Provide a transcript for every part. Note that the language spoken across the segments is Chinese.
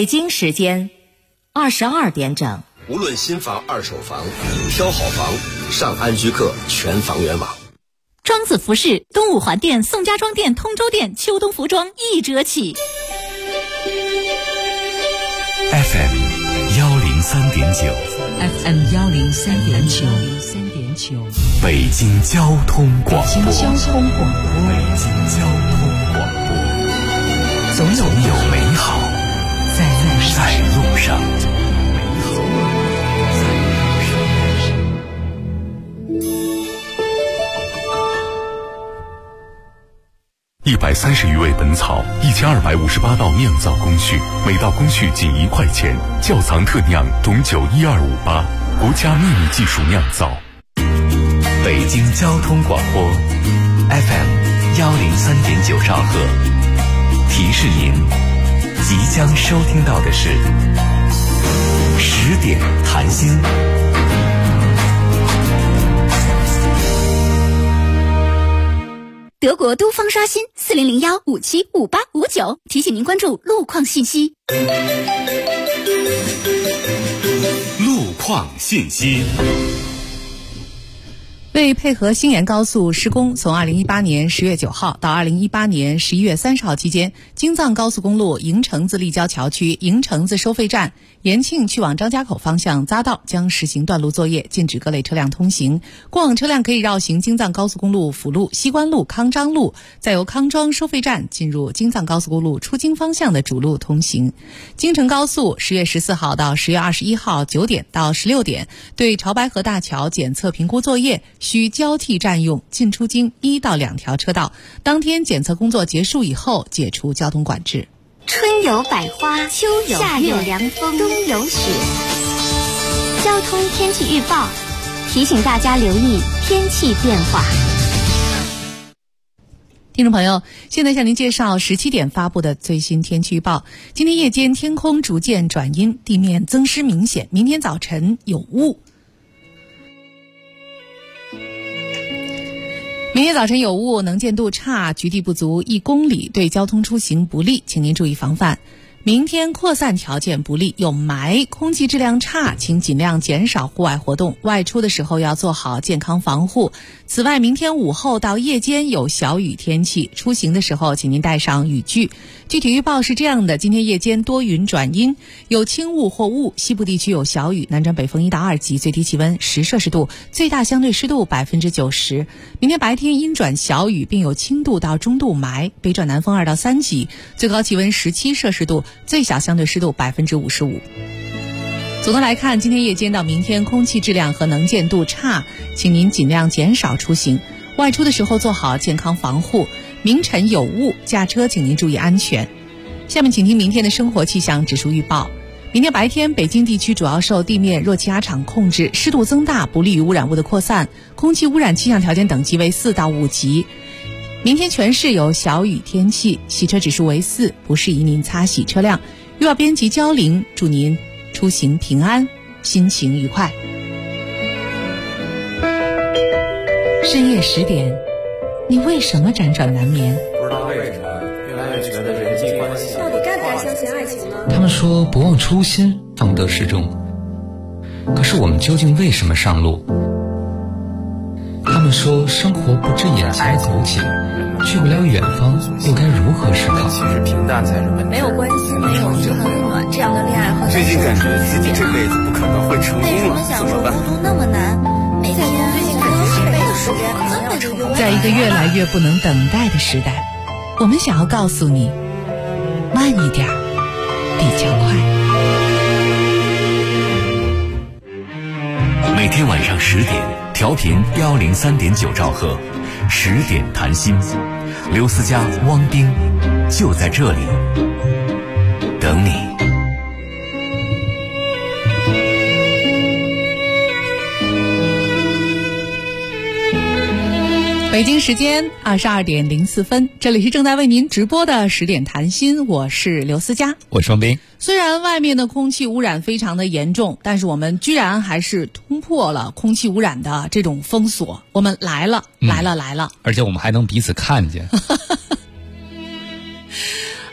北京时间22点整。 无论新房二手房，挑好房上安居客全房源网。 庄子服饰东五环店、宋家庄店、通州店秋冬服装1折起。 FM 103.9 FM 103.9 北京交通广播。 北京交通广播。 总有美好在路上。130余味本草，1258道酿造工序，每道工序仅1块钱。窖藏特酿董酒12588，国家秘密技术酿造。北京交通广播 FM 103.9兆赫，提示您即将收听到的是10点谈心。 德国都方刷新4001575859，提醒您关注路况信息。 路况信息。 为配合新延高速施工，从2018年10月9号到2018年11月30号期间，京藏高速公路营城子立交桥区营城子收费站延庆去往张家口方向匝道将实行断路作业，禁止各类车辆通行。过往车辆可以绕行京藏高速公路辅路、西关路、康庄路，再由康庄收费站进入京藏高速公路出京方向的主路通行。京承高速10月14号到10月21号9点到16点，对潮白河大桥检测评估作业需交替占用进出京1到2条车道，当天检测工作结束以后解除交通管制。 春有百花，秋有夏有凉风，冬有雪。交通天气预报提醒大家留意天气变化。 听众朋友，现在向您介绍17点发布的最新天气预报。今天夜间天空逐渐转阴，地面增湿明显，明天早晨有雾。明天早晨有雾，能见度差，局地不足1公里，对交通出行不利，请您注意防范。明天扩散条件不利，有霾，空气质量差，请尽量减少户外活动，外出的时候要做好健康防护。此外，明天午后到夜间有小雨天气，出行的时候请您带上雨具。具体预报是这样的：今天夜间多云转阴，有轻雾或雾，西部地区有小雨，南转北风1到2级，最低气温10摄氏度，最大相对湿度90%。明天白天阴转小雨，并有轻度到中度霾，北转南风2到3级，最高气温17摄氏度，最小相对湿度55%。总的来看，今天夜间到明天空气质量和能见度差，请您尽量减少出行，外出的时候做好健康防护。明晨有雾，驾车请您注意安全。下面请听明天的生活气象指数预报。明天白天，北京地区主要受地面弱气压场控制，湿度增大，不利于污染物的扩散，空气污染气象条件等级为4到5级。明天全市有小雨天气，洗车指数为4，不适宜您擦洗车辆。预报编辑焦玲，祝您出行平安，心情愉快。深夜10点，你为什么辗转难眠？ 不知道为什么越来越觉得人际关系到底该不该相信爱情呢？ 他们说不忘初心，方得始终。可是我们究竟为什么上路？他们说生活不止眼前苟且，去不了远方，又该如何是好？ 其实平淡才是本质。 没有关系，没有一冷一暖，这样的恋爱和最近感觉自己这辈子不可能会成功了，怎么办？ 孤独那么难，每天最近感觉这辈子时间可能要成功。 在一个越来越不能等待的时代，我们想要告诉你，慢一点比较快。 每天晚上10点，调频103.9兆赫，10点谈心，刘思佳、汪冰就在这里等你。 北京时间22点04分，这里是正在为您直播的10点谈心，我是刘思佳， 我是汪冰。 虽然外面的空气污染非常的严重，但是我们居然还是突破了空气污染的这种封锁，我们来了，来了， 而且我们还能彼此看见。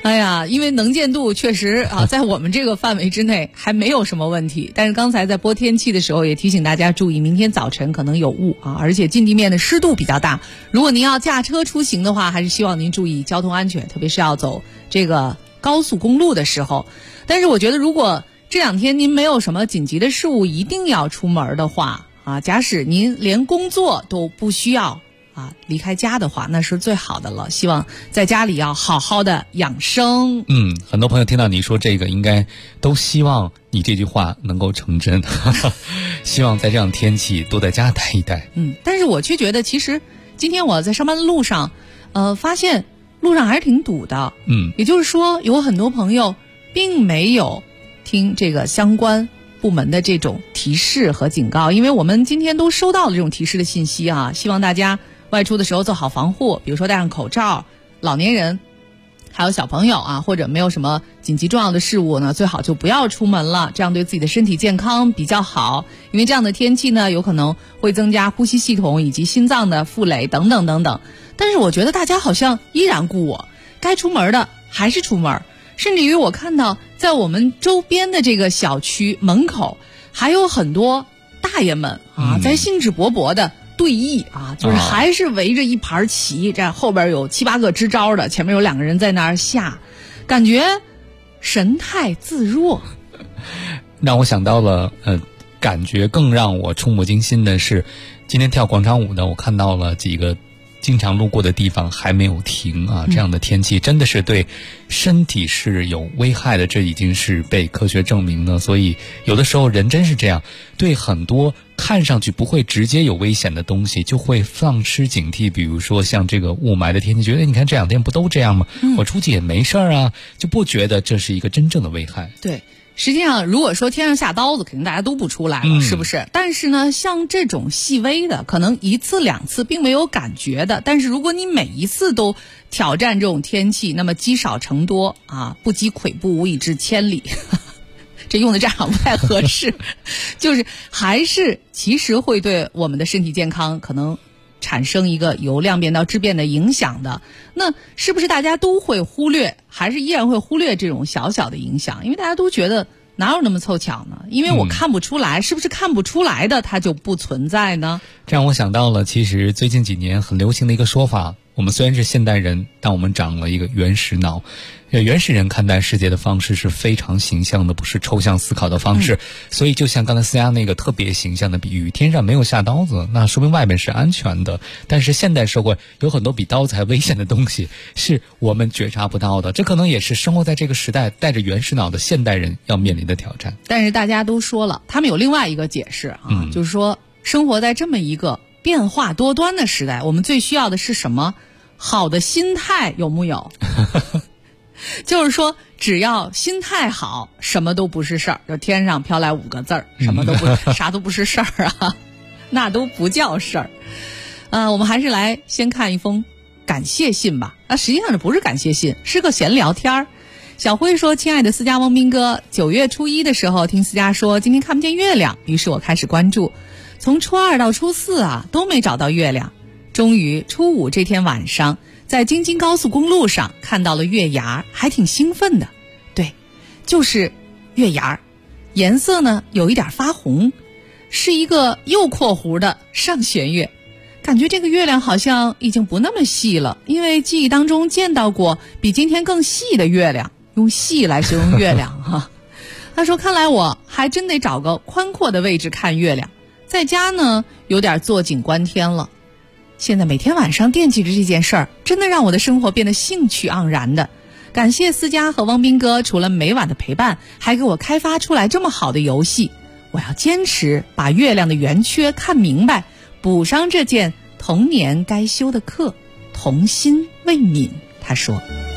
哎呀，因为能见度确实啊，在我们这个范围之内还没有什么问题。但是刚才在播天气的时候，也提醒大家注意，明天早晨可能有雾啊，而且近地面的湿度比较大。如果您要驾车出行的话，还是希望您注意交通安全，特别是要走这个高速公路的时候。但是我觉得，如果这2天您没有什么紧急的事务，一定要出门的话啊，假使您连工作都不需要离开家的话，那是最好的了。希望在家里要好好的养生。 很多朋友听到你说这个，应该都希望你这句话能够成真。希望在这样天气多在家待一待。 但是我却觉得，其实今天我在上班的路上，发现路上还是挺堵的。也就是说，有很多朋友并没有听这个相关部门的这种提示和警告，因为我们今天都收到了这种提示的信息啊，希望大家外出的时候做好防护，比如说戴上口罩，老年人还有小朋友啊，或者没有什么紧急重要的事物呢，最好就不要出门了，这样对自己的身体健康比较好。因为这样的天气呢，有可能会增加呼吸系统以及心脏的负累等等等等。但是我觉得大家好像依然故我，该出门的还是出门，甚至于我看到在我们周边的这个小区门口还有很多大爷们啊，在兴致勃勃的对弈啊，就是还是围着一盘棋，这后边有7、8个支招的，前面有2个人在那儿下，感觉神态自若。 让我想到了感觉更让我触目惊心的是，今天跳广场舞的，我看到了几个经常路过的地方还没有停啊，这样的天气真的是对身体是有危害的，这已经是被科学证明的。所以有的时候人真是这样，对很多看上去不会直接有危险的东西就会丧失警惕。比如说像这个雾霾的天气，觉得你看这2天不都这样吗？我出去也没事啊，就不觉得这是一个真正的危害。 对，实际上如果说天上下刀子，肯定大家都不出来了，是不是？但是呢，像这种细微的，可能1次2次并没有感觉的，但是如果你每一次都挑战这种天气，那么积少成多啊，不积跬步无以至千里。这用的这样不太合适，就是还是其实会对我们的身体健康可能产生一个由量变到质变的影响的。那是不是大家都会忽略，还是依然会忽略这种小小的影响？因为大家都觉得哪有那么凑巧呢？因为我看不出来，是不是看不出来的它就不存在呢？ 这让我想到了其实最近几年很流行的一个说法，我们虽然是现代人，但我们长了一个原始脑。原始人看待世界的方式是非常形象的，不是抽象思考的方式。所以就像刚才思佳那个特别形象的比喻，天上没有下刀子，那说明外面是安全的。但是现代社会有很多比刀子还危险的东西是我们觉察不到的，这可能也是生活在这个时代带着原始脑的现代人要面临的挑战。 但是大家都说了，他们有另外一个解释啊，就是说生活在这么一个变化多端的时代，我们最需要的是什么？好的心态有木有？就是说只要心态好，什么都不是事儿。就天上飘来5个字儿，什么都不啥都不是事儿啊，那都不叫事儿。我们还是来先看一封感谢信吧。实际上这不是感谢信，是个闲聊天儿。小辉说：亲爱的思佳汪斌哥，9月初1的时候听思佳说今天看不见月亮，于是我开始关注，从初2到初4都没找到月亮，终于初5这天晚上在京津高速公路上看到了月牙，还挺兴奋的。对，就是月牙，颜色呢有一点发红，是一个右括弧的上弦月。感觉这个月亮好像已经不那么细了，因为记忆当中见到过比今天更细的月亮，用细来形容月亮哈。他说看来我还真得找个宽阔的位置看月亮，在家呢有点坐井观天了。现在每天晚上惦记着这件事儿，真的让我的生活变得兴趣盎然的。感谢思佳和汪斌哥，除了每晚的陪伴，还给我开发出来这么好的游戏。我要坚持把月亮的圆缺看明白，补上这件童年该修的课，童心未泯。他说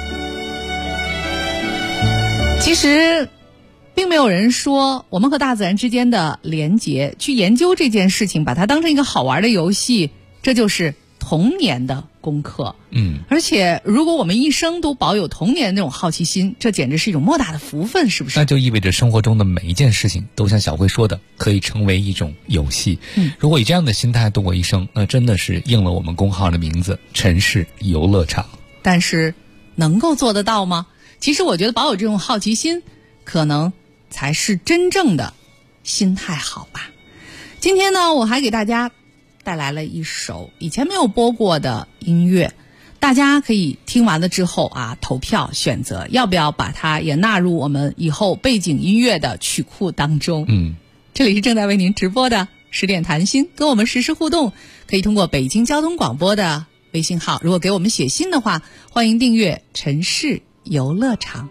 其实并没有人说我们和大自然之间的连结，去研究这件事情，把它当成一个好玩的游戏，这就是童年的功课。而且如果我们一生都保有童年的那种好奇心，这简直是一种莫大的福分，是不是？ 那就意味着生活中的每一件事情都像小辉说的，可以成为一种游戏。如果以这样的心态度过一生，那真的是应了我们公号的名字，城市游乐场。 但是能够做得到吗？ 其实我觉得保有这种好奇心，可能才是真正的心态好吧。今天呢，我还给大家带来了一首以前没有播过的音乐，大家可以听完了之后投票选择要不要把它也纳入我们以后背景音乐的曲库当中。这里是正在为您直播的10点谈心，跟我们实时互动，可以通过北京交通广播的微信号，如果给我们写信的话，欢迎订阅城市游乐场。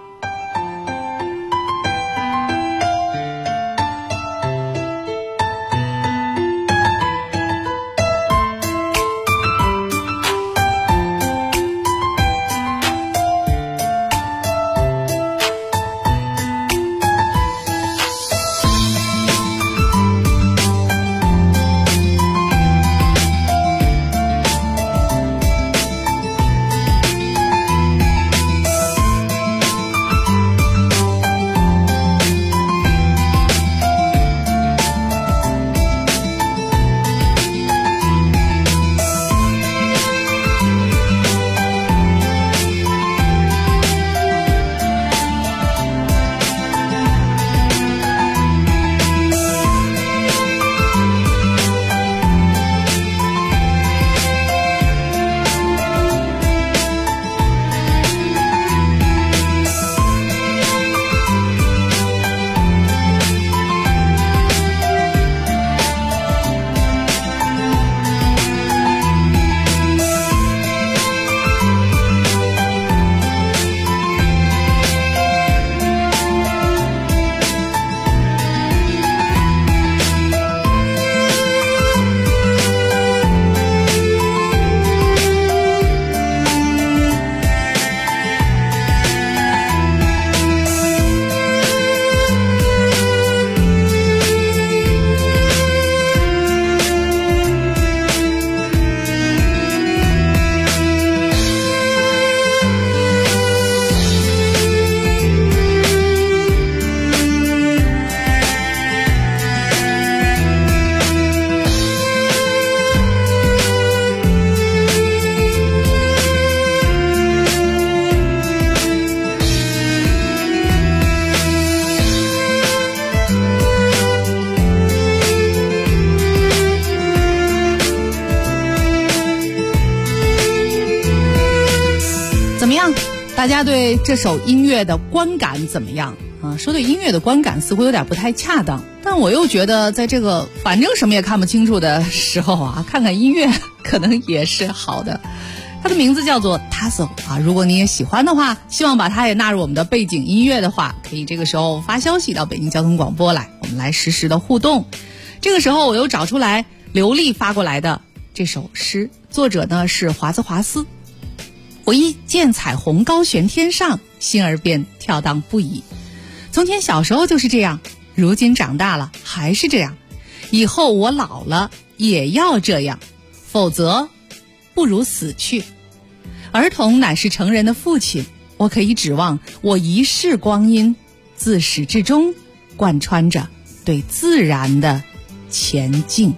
大家对这首音乐的观感怎么样说对音乐的观感似乎有点不太恰当，但我又觉得在这个反正什么也看不清楚的时候看看音乐可能也是好的。它的名字叫做 Tasso 如果你也喜欢的话，希望把它也纳入我们的背景音乐的话，可以这个时候发消息到北京交通广播来，我们来实时的互动。这个时候我又找出来刘丽发过来的这首诗，作者呢是华兹华斯。我一见彩虹高悬天上，心儿便跳荡不已。从前小时候就是这样，如今长大了还是这样，以后我老了也要这样，否则不如死去。儿童乃是成人的父亲，我可以指望我一世光阴自始至终贯穿着对自然的前进。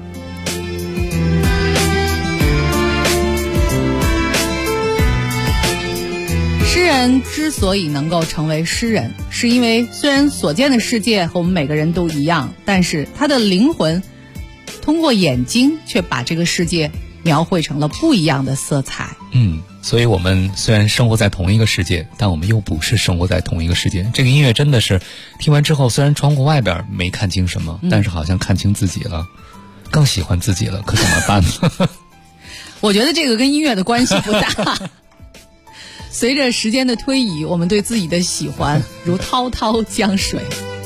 诗人之所以能够成为诗人，是因为虽然所见的世界和我们每个人都一样，但是他的灵魂通过眼睛却把这个世界描绘成了不一样的色彩。 所以我们虽然生活在同一个世界，但我们又不是生活在同一个世界。这个音乐真的是听完之后，虽然窗户外边没看清什么，但是好像看清自己了，更喜欢自己了，可怎么办呢？ 我觉得这个跟音乐的关系不大。随着时间的推移，我们对自己的喜欢如滔滔江水。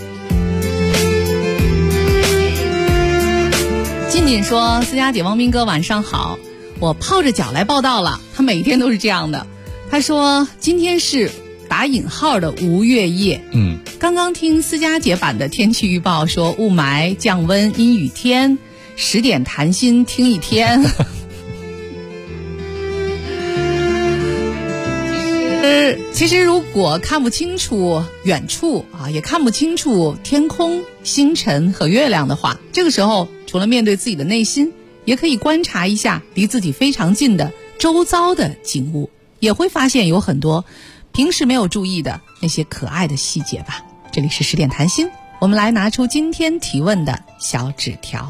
静静说，思佳姐、汪斌哥晚上好，我泡着脚来报道了，他每天都是这样的。他说今天是打引号的无月夜。刚刚听思佳姐版的天气预报说雾霾、降温、阴雨天，10点谈心听一天。其实如果看不清楚远处也看不清楚天空、星辰和月亮的话，这个时候除了面对自己的内心，也可以观察一下离自己非常近的周遭的景物，也会发现有很多平时没有注意的那些可爱的细节吧。这里是10点谈心，我们来拿出今天提问的小纸条。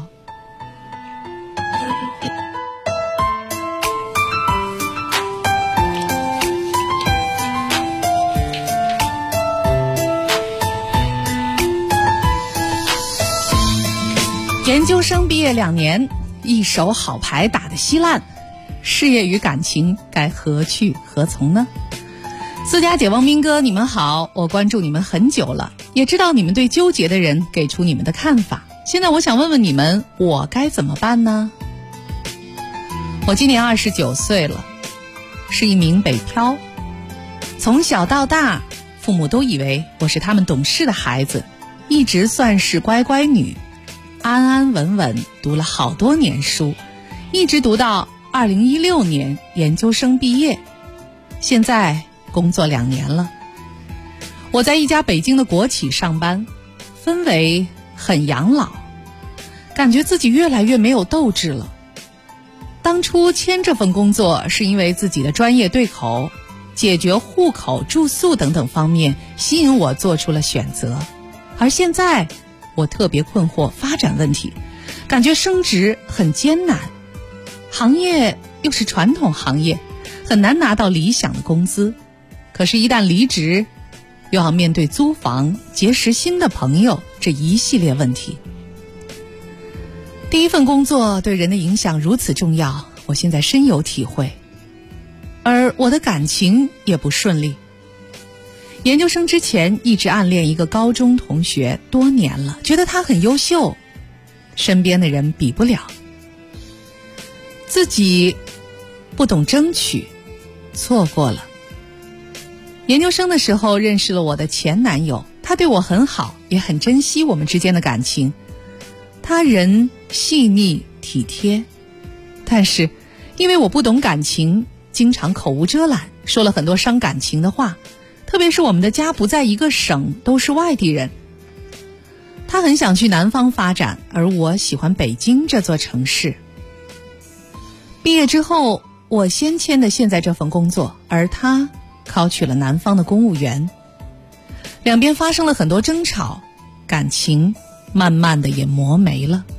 研究生毕业2年，一手好牌打得稀烂，事业与感情该何去何从呢？私家姐、汪斌哥，你们好，我关注你们很久了，也知道你们对纠结的人给出你们的看法。现在我想问问你们，我该怎么办呢？我今年29岁了，是一名北漂。从小到大，父母都以为我是他们懂事的孩子，一直算是乖乖女，安安稳稳读了好多年书，一直读到2016年研究生毕业，现在工作2年了。我在一家北京的国企上班，氛围很养老，感觉自己越来越没有斗志了。当初签这份工作是因为自己的专业对口，解决户口、住宿等等方面吸引我做出了选择。而现在我特别困惑发展问题，感觉升职很艰难，行业又是传统行业，很难拿到理想的工资。可是一旦离职，又要面对租房、结识新的朋友这一系列问题。第一份工作对人的影响如此重要，我现在深有体会。而我的感情也不顺利。研究生之前一直暗恋一个高中同学多年了，觉得他很优秀，身边的人比不了。自己不懂争取，错过了。研究生的时候认识了我的前男友，他对我很好，也很珍惜我们之间的感情。他人细腻体贴，但是因为我不懂感情，经常口无遮拦，说了很多伤感情的话，特别是我们的家不在一个省，都是外地人。他很想去南方发展，而我喜欢北京这座城市。毕业之后，我先签的现在这份工作，而他考取了南方的公务员。两边发生了很多争吵，感情慢慢的也磨没了。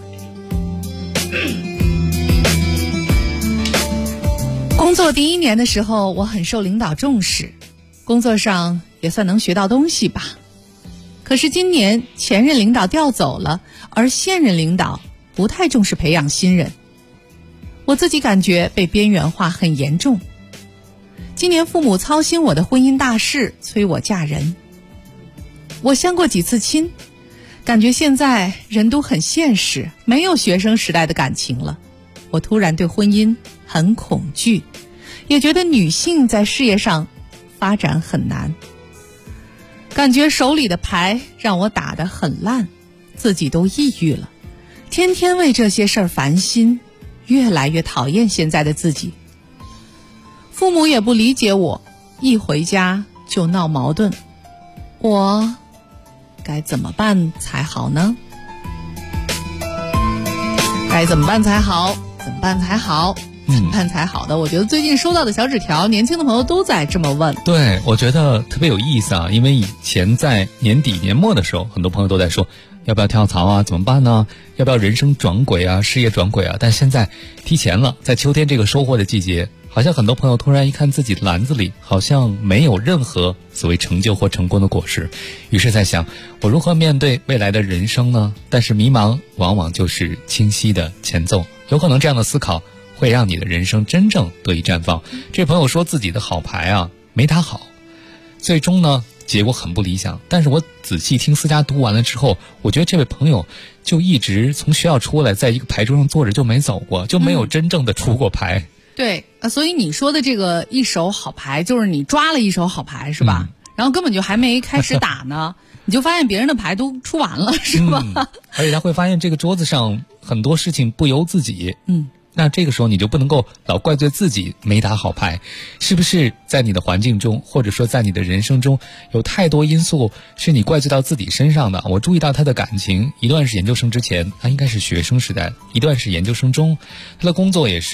工作第1年的时候，我很受领导重视，工作上也算能学到东西吧。可是今年前任领导调走了，而现任领导不太重视培养新人，我自己感觉被边缘化很严重。今年父母操心我的婚姻大事，催我嫁人。我相过几次亲，感觉现在人都很现实，没有学生时代的感情了。我突然对婚姻很恐惧，也觉得女性在事业上发展很难。感觉手里的牌让我打得很烂，自己都抑郁了，天天为这些事儿烦心，越来越讨厌现在的自己。父母也不理解我，一回家就闹矛盾，我该怎么办才好呢？该怎么办才好？怎么办才好？怎么办才好的？我觉得最近收到的小纸条，年轻的朋友都在这么问。 对，我觉得特别有意思啊，因为以前在年底年末的时候，很多朋友都在说要不要跳槽啊，怎么办呢？要不要人生转轨啊，事业转轨啊？但现在提前了，在秋天这个收获的季节，好像很多朋友突然一看自己的篮子里好像没有任何所谓成就或成功的果实，于是在想我如何面对未来的人生呢？但是迷茫往往就是清晰的前奏，有可能这样的思考会让你的人生真正得以绽放。这朋友说自己的好牌啊没打好，最终呢结果很不理想。但是我仔细听思佳读完了之后，我觉得这位朋友就一直从学校出来，在一个牌桌上坐着就没走过，就没有真正的出过牌。 对，所以你说的这个一手好牌，就是你抓了一手好牌是吧？然后根本就还没开始打呢，你就发现别人的牌都出完了，是吧？ 而且他会发现这个桌子上很多事情不由自己。那这个时候你就不能够老怪罪自己没打好牌，是不是在你的环境中，或者说在你的人生中，有太多因素是你怪罪到自己身上的？我注意到他的感情，一段是研究生之前，他应该是学生时代；一段是研究生中，他的工作也是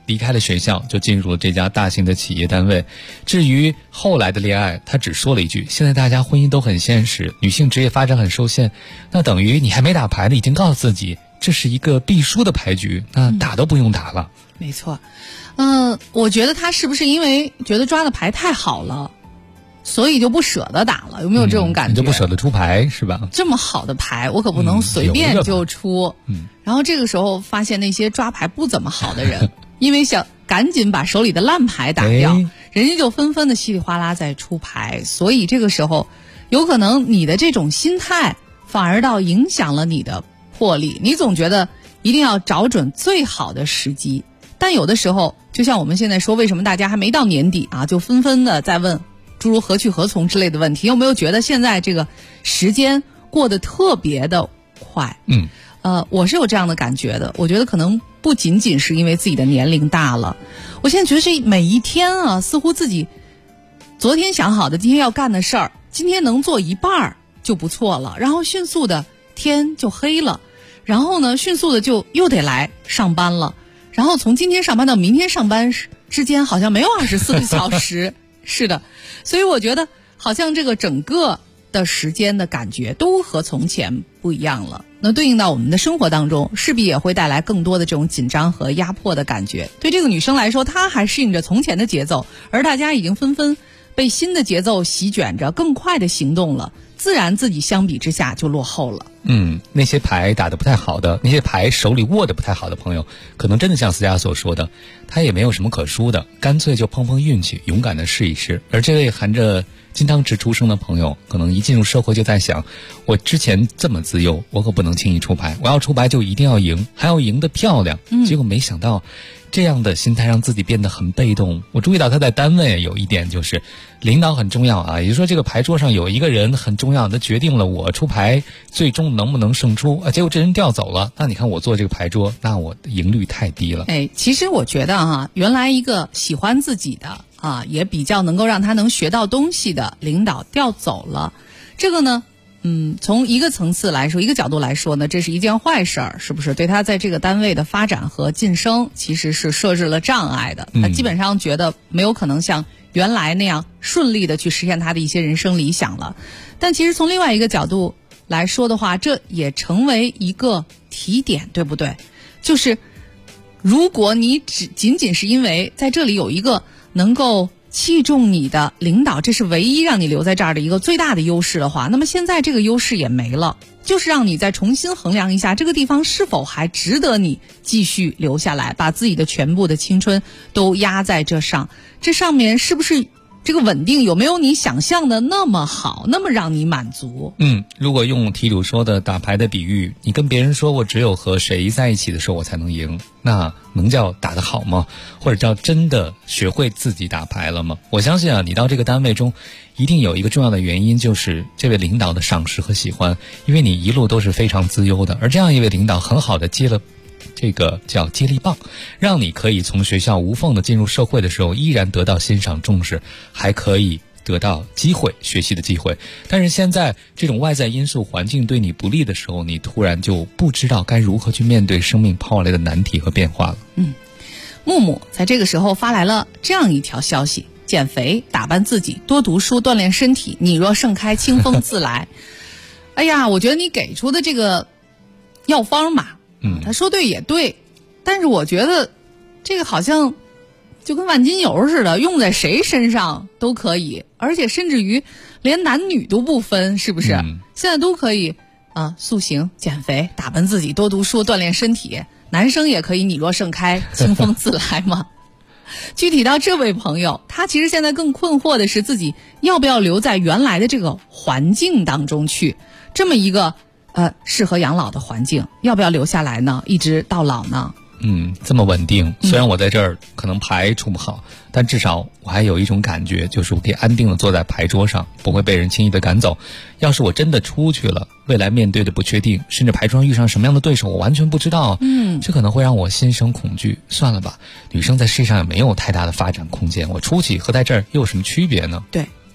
离开了学校，就进入了这家大型的企业单位。至于后来的恋爱，他只说了一句：现在大家婚姻都很现实，女性职业发展很受限。那等于你还没打牌呢，已经告诉自己这是一个必输的牌局，那打都不用打了。 没错。我觉得他是不是因为觉得抓的牌太好了，所以就不舍得打了？有没有这种感觉？ 你就不舍得出牌是吧？ 这么好的牌我可不能随便就出。然后这个时候发现那些抓牌不怎么好的人因为想赶紧把手里的烂牌打掉，人家就纷纷的稀里哗啦在出牌。所以这个时候有可能你的这种心态反而倒影响了你的魄力。你总觉得一定要找准最好的时机，但有的时候就像我们现在说，为什么大家还没到年底啊，就纷纷的在问诸如何去何从之类的问题？有没有觉得现在这个时间过得特别的快？我是有这样的感觉的。我觉得可能不仅仅是因为自己的年龄大了，我现在觉得是每一天啊，似乎自己昨天想好的今天要干的事儿，今天能做一半就不错了，然后迅速的天就黑了，然后呢迅速的就又得来上班了，然后从今天上班到明天上班之间好像没有24个小时是的，所以我觉得好像这个整个的时间的感觉都和从前不一样了。那对应到我们的生活当中，势必也会带来更多的这种紧张和压迫的感觉。对这个女生来说，她还适应着从前的节奏，而大家已经纷纷被新的节奏席卷着，更快的行动了，自然自己相比之下就落后了。 那些牌打得不太好的，那些牌手里握得不太好的朋友，可能真的像思佳所说的，他也没有什么可输的，干脆就碰碰运气，勇敢的试一试。而这位含着金汤匙出生的朋友，可能一进入社会就在想，我之前这么自由，我可不能轻易出牌，我要出牌就一定要赢，还要赢得漂亮。结果没想到这样的心态让自己变得很被动。我注意到他在单位有一点，就是领导很重要啊，也就是说这个牌桌上有一个人很重要，他决定了我出牌最终能不能胜出啊。结果这人调走了，那你看我做这个牌桌，那我的赢率太低了。 其实我觉得原来一个喜欢自己的也比较能够让他能学到东西的领导调走了，这个呢从一个层次来说，一个角度来说呢，这是一件坏事儿，是不是？对他在这个单位的发展和晋升其实是设置了障碍的。他基本上觉得没有可能像原来那样顺利的去实现他的一些人生理想了。但其实从另外一个角度来说的话，这也成为一个提点，对不对？就是如果你仅仅是因为在这里有一个能够器重你的领导，这是唯一让你留在这儿的一个最大的优势的话，那么现在这个优势也没了，就是让你再重新衡量一下这个地方是否还值得你继续留下来，把自己的全部的青春都压在这上，这上面是不是这个稳定有没有你想象的那么好，那么让你满足？ 如果用题主说的打牌的比喻，你跟别人说我只有和谁在一起的时候我才能赢，那能叫打得好吗？或者叫真的学会自己打牌了吗？我相信你到这个单位中一定有一个重要的原因，就是这位领导的赏识和喜欢，因为你一路都是非常自由的，而这样一位领导很好的接了这个叫接力棒，让你可以从学校无缝的进入社会的时候依然得到欣赏重视，还可以得到机会学习的机会。但是现在这种外在因素环境对你不利的时候，你突然就不知道该如何去面对生命抛来的难题和变化了。 木木在这个时候发来了这样一条消息：减肥，打扮自己，多读书，锻炼身体，你若盛开，清风自来。哎呀，我觉得你给出的这个药方嘛，他说对也对，但是我觉得这个好像就跟万金油似的，用在谁身上都可以，而且甚至于连男女都不分，是不是？现在都可以塑形、减肥、打扮自己、多读书、锻炼身体，男生也可以你若盛开，清风自来嘛。具体到这位朋友，他其实现在更困惑的是自己要不要留在原来的这个环境当中去，这么一个适合养老的环境，要不要留下来呢？一直到老呢？ 这么稳定，虽然我在这儿可能牌出不好，但至少我还有一种感觉，就是我可以安定的坐在牌桌上，不会被人轻易的赶走。要是我真的出去了，未来面对的不确定，甚至牌桌上遇上什么样的对手我完全不知道，这可能会让我心生恐惧。算了吧，女生在世界上也没有太大的发展空间，我出去和在这儿又有什么区别呢？ 对，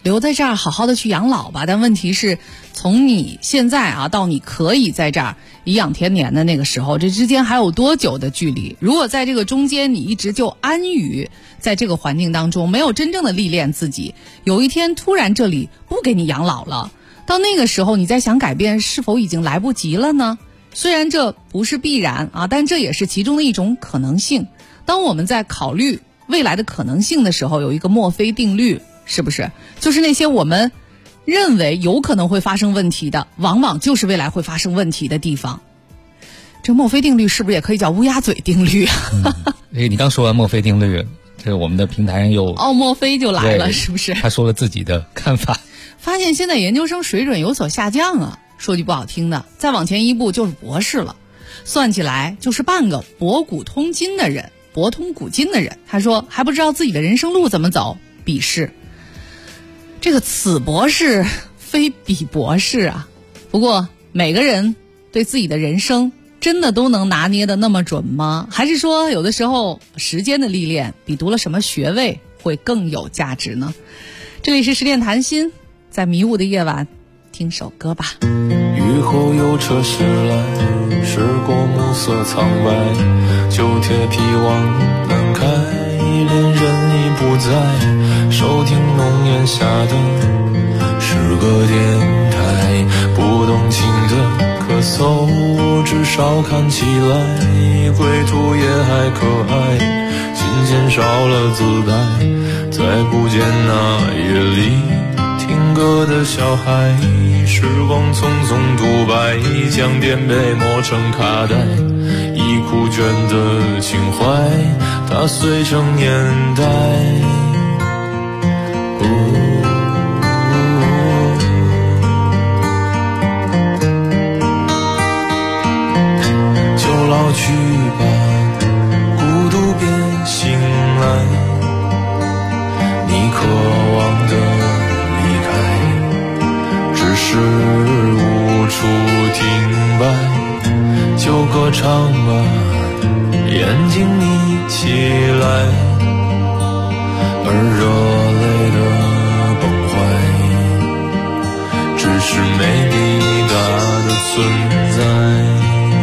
留在这儿好好的去养老吧。但问题是，从你现在啊到你可以在这儿颐养天年的那个时候，这之间还有多久的距离？如果在这个中间你一直就安于在这个环境当中，没有真正的历练自己，有一天突然这里不给你养老了，到那个时候你再想改变，是否已经来不及了呢？虽然这不是必然啊，但这也是其中的一种可能性。当我们在考虑未来的可能性的时候，有一个墨菲定律，是不是？就是那些我们认为有可能会发生问题的，往往就是未来会发生问题的地方。这墨菲定律是不是也可以叫乌鸦嘴定律啊？ 你刚说完墨菲定律，这个我们的平台上又墨菲就来了，是不是？ 他说了自己的看法， 发现现在研究生水准有所下降啊。说句不好听的，再往前一步就是博士了，算起来就是半个博古通今的人，博通古今的人。他说还不知道自己的人生路怎么走，鄙视。这个此博士非彼博士啊。不过每个人对自己的人生真的都能拿捏的那么准吗？还是说有的时候时间的历练比读了什么学位会更有价值呢？这里是十点谈心，在迷雾的夜晚听首歌吧。 雨后有车驶来，驶过暮色苍白，旧铁皮往南开，恋人已不在，收听浓烟下的是个电台，不动情的咳嗽，至少看起来归途也还可爱，琴弦少了姿态，再不见那夜里听歌的小孩，时光匆匆独白，将颠沛磨成卡带，已枯卷的情怀它碎成年代。就老去吧，孤独别醒来，你渴望的是无处停摆，就歌唱吧，眼睛眯起来，而热泪的崩坏，只是没抵达的存在。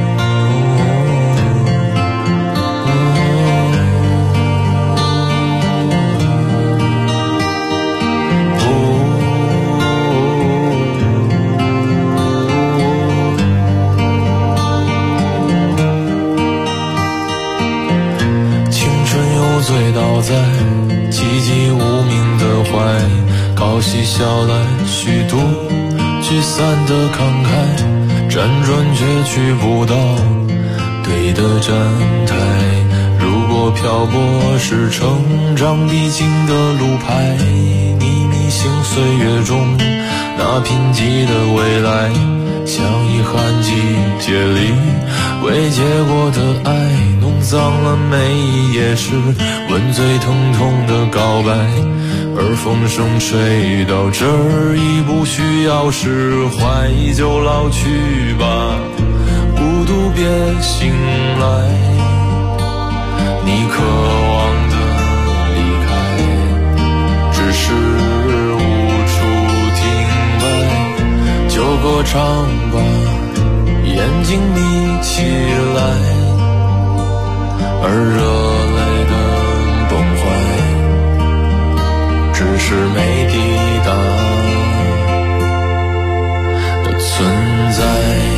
醉倒在寂寂无名的怀，高嬉笑来虚度聚散的慷慨，辗转却去不到对的站台。如果漂泊是成长必经的路牌，你迷醒岁月中那贫瘠的未来，像遗憾季节里未结果的爱，弄脏了每一页是吻最疼痛的告白，而风声吹到这儿已不需要释怀，就老去吧，孤独别醒来，你渴望的离开，只是无处停摆，就歌唱吧，眼睛眯起来，而热泪的崩坏，只是没抵达的存在。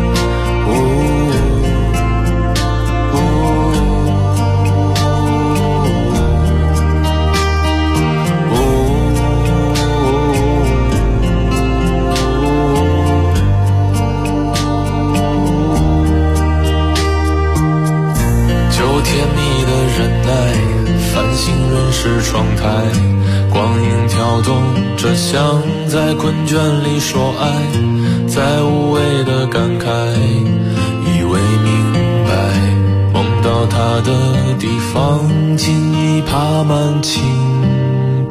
是窗台，光影跳动着，像在困倦里说爱，在无谓的感慨，以为明白，梦到他的地方，竟已爬满青苔。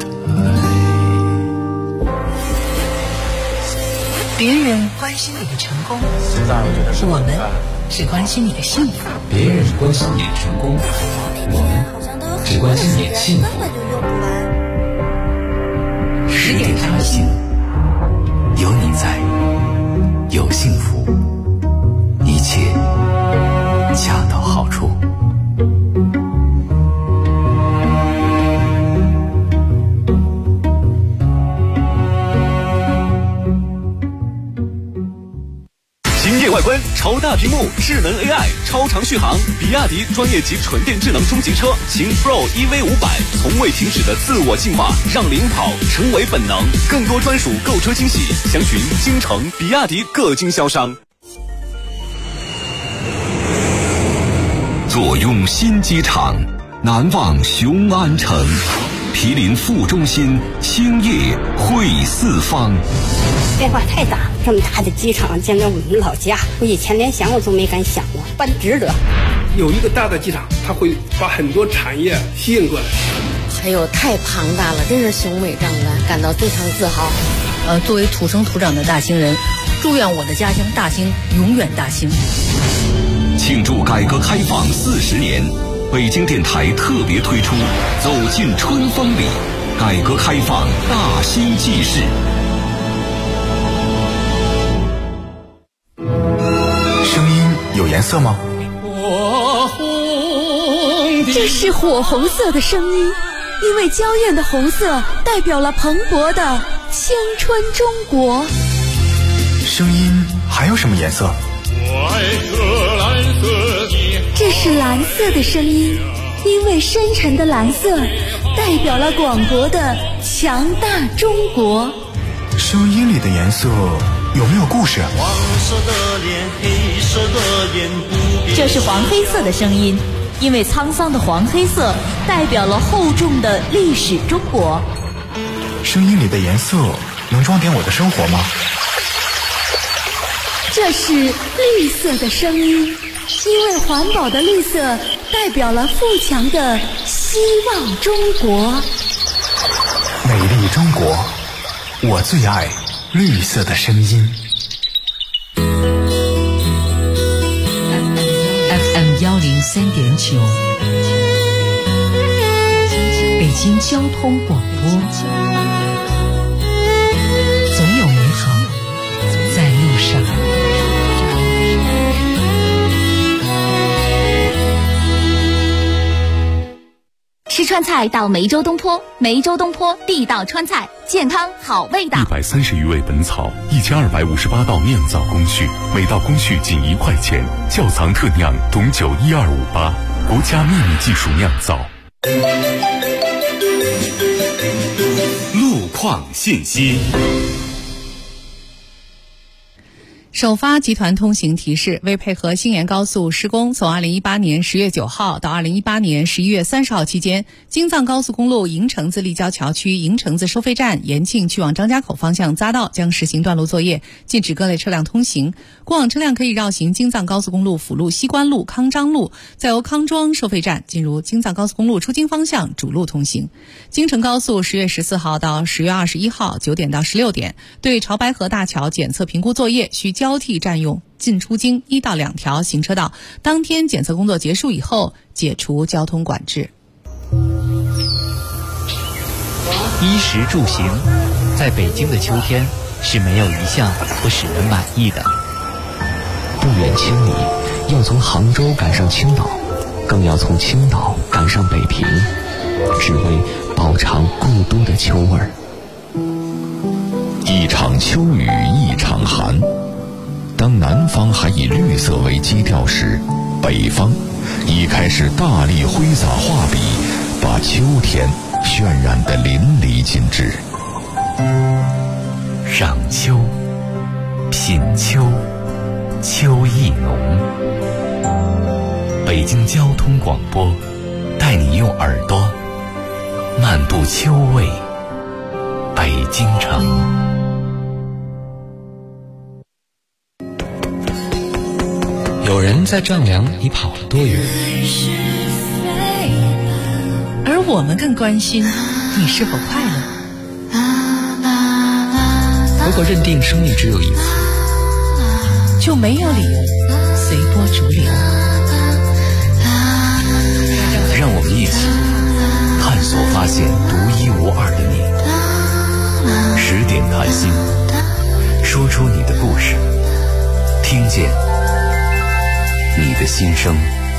别人关心你的成功，我们只关心你的幸福。 别人关心你的成功，我们只关心你的幸福。 10点开心，有你在，有幸福，一切恰到好处。 惊艳外观，超大屏幕，智能 AI， 超长续航，比亚迪专业级纯电智能中级车秦 Pro EV500，从未停止的自我进化，让领跑成为本能。更多专属购车惊喜，详询京城比亚迪各经销商。 坐拥新机场，难忘雄安城，毗邻副中心，兴业汇四方。 变化太大，这么大的机场建在我们老家，我以前连想我都没敢想过，办值得。 有一个大的机场，它会把很多产业吸引过来。 还有太庞大了，真是雄伟壮观，感到非常自豪。 作为土生土长的大兴人，祝愿我的家乡大兴永远大兴。 庆祝改革开放40年，北京电台特别推出《走进春风里》，改革开放大兴纪事。 声音有颜色吗？ 这是火红色的声音，因为娇艳的红色代表了蓬勃的青春中国。 声音还有什么颜色？ 这是蓝色的声音，因为深沉的蓝色代表了广博的强大中国。 声音里的颜色有没有故事？ 黄色的脸，黑色的眼，不变。 这是黄黑色的声音，因为沧桑的黄黑色代表了厚重的历史中国。 声音里的颜色能装点我的生活吗？ 这是绿色的声音，因为环保的绿色代表了富强的希望中国。 美丽中国，我最爱绿色的声音。 FM 103.9，北京交通广播，总有美好在路上。 吃川菜到梅州东坡，梅州东坡地道川菜，健康好味道。 130余味本草，1258道酿造工序，每道工序仅1块钱，窖藏特酿董酒12588，国家秘密技术酿造。 路况信息。 首发集团通行提示：为配合新延高速施工，从2018年10月9号到2018年11月30号期间，京藏高速公路营城子立交桥区营城子收费站延庆去往张家口方向匝道将实行段路作业，禁止各类车辆通行。过往车辆可以绕行京藏高速公路辅路西关路、康张路，再由康庄收费站进入京藏高速公路出京方向主路通行。京承高速10月14号到10月21号9点到16点，对潮白河大桥检测评估作业需交替占用进出京1到2条行车道，当天检测工作结束以后解除交通管制。 衣食住行，在北京的秋天是没有一项不使人满意的。 不远千里，要从杭州赶上青岛，更要从青岛赶上北平，只为饱尝故都的秋味儿。 一场秋雨一场寒，当南方还以绿色为基调时，北方已开始大力挥洒画笔，把秋天渲染得淋漓尽致。 赏秋，品秋，秋意浓。北京交通广播带你用耳朵漫步秋味北京城。 有人在丈量你跑了多远， 而我们更关心你是否快乐。 如果认定生命只有一次， 就没有理由随波逐流。 让我们一起探索发现独一无二的你。 暖心，说出你的故事，听见你的心声。